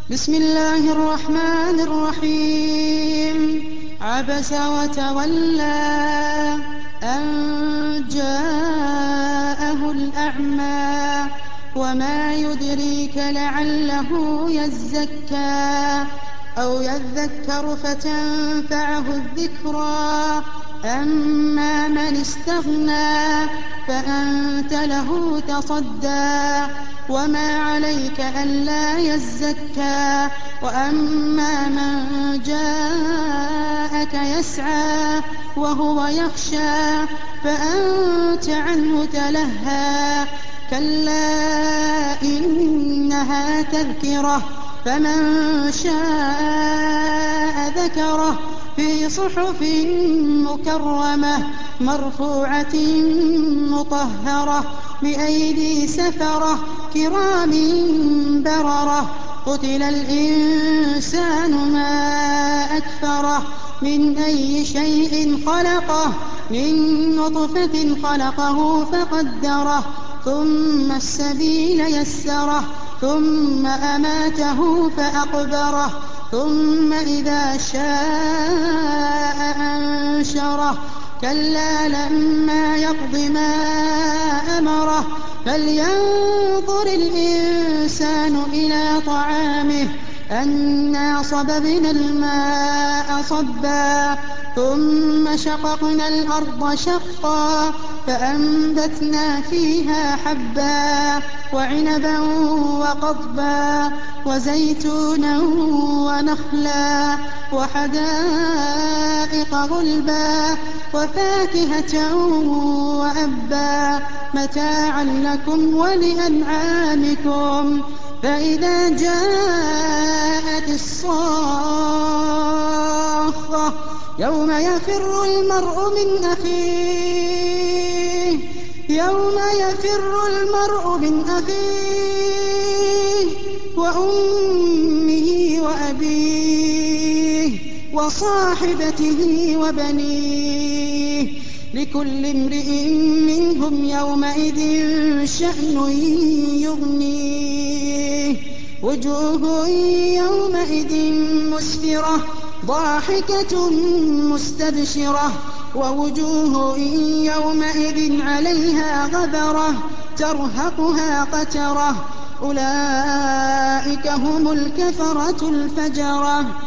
بسم الله الرحمن الرحيم عبس وتولى أن جاءه الأعمى وما يدريك لعله يزكى أو يذكر فتنفعه الذكرى أما من استغنى فأنت له تصدى وما عليك ألا يزكى وأما من جاءك يسعى وهو يخشى فأنت عنه تلهى كلا إنها تذكرة فمن شاء ذكره في صحف مكرمة مرفوعة مطهرة بأيدي سفرة كرام بررة قتل الإنسان ما أكفره من أي شيء خلقه من نطفة خلقه فقدره ثم السبيل يسره ثم أماته فأقبره ثم إذا شاء أنشره كلا لما يقض ما أمره فلينظر الإنسان إلى طعامه أنا صببنا الماء صبا ثم شققنا الأرض شقا فأنبتنا فيها حبا وعنبا وقضبا وزيتونا ونخلا وحدائق غلبا وفاكهة وأبا متاعا لكم ولأنعامكم فإذا جاءت الصاخة يوم يفر المرء من أخيه وأمه وأبيه وصاحبته وبنيه لكل امرئ منهم يومئذ شأن يغنيه وجوه يومئذ مسفرة ضاحكة مستبشرة ووجوه يومئذ عليها غبرة ترهقها قترة أولئك هم الكفرة الفجرة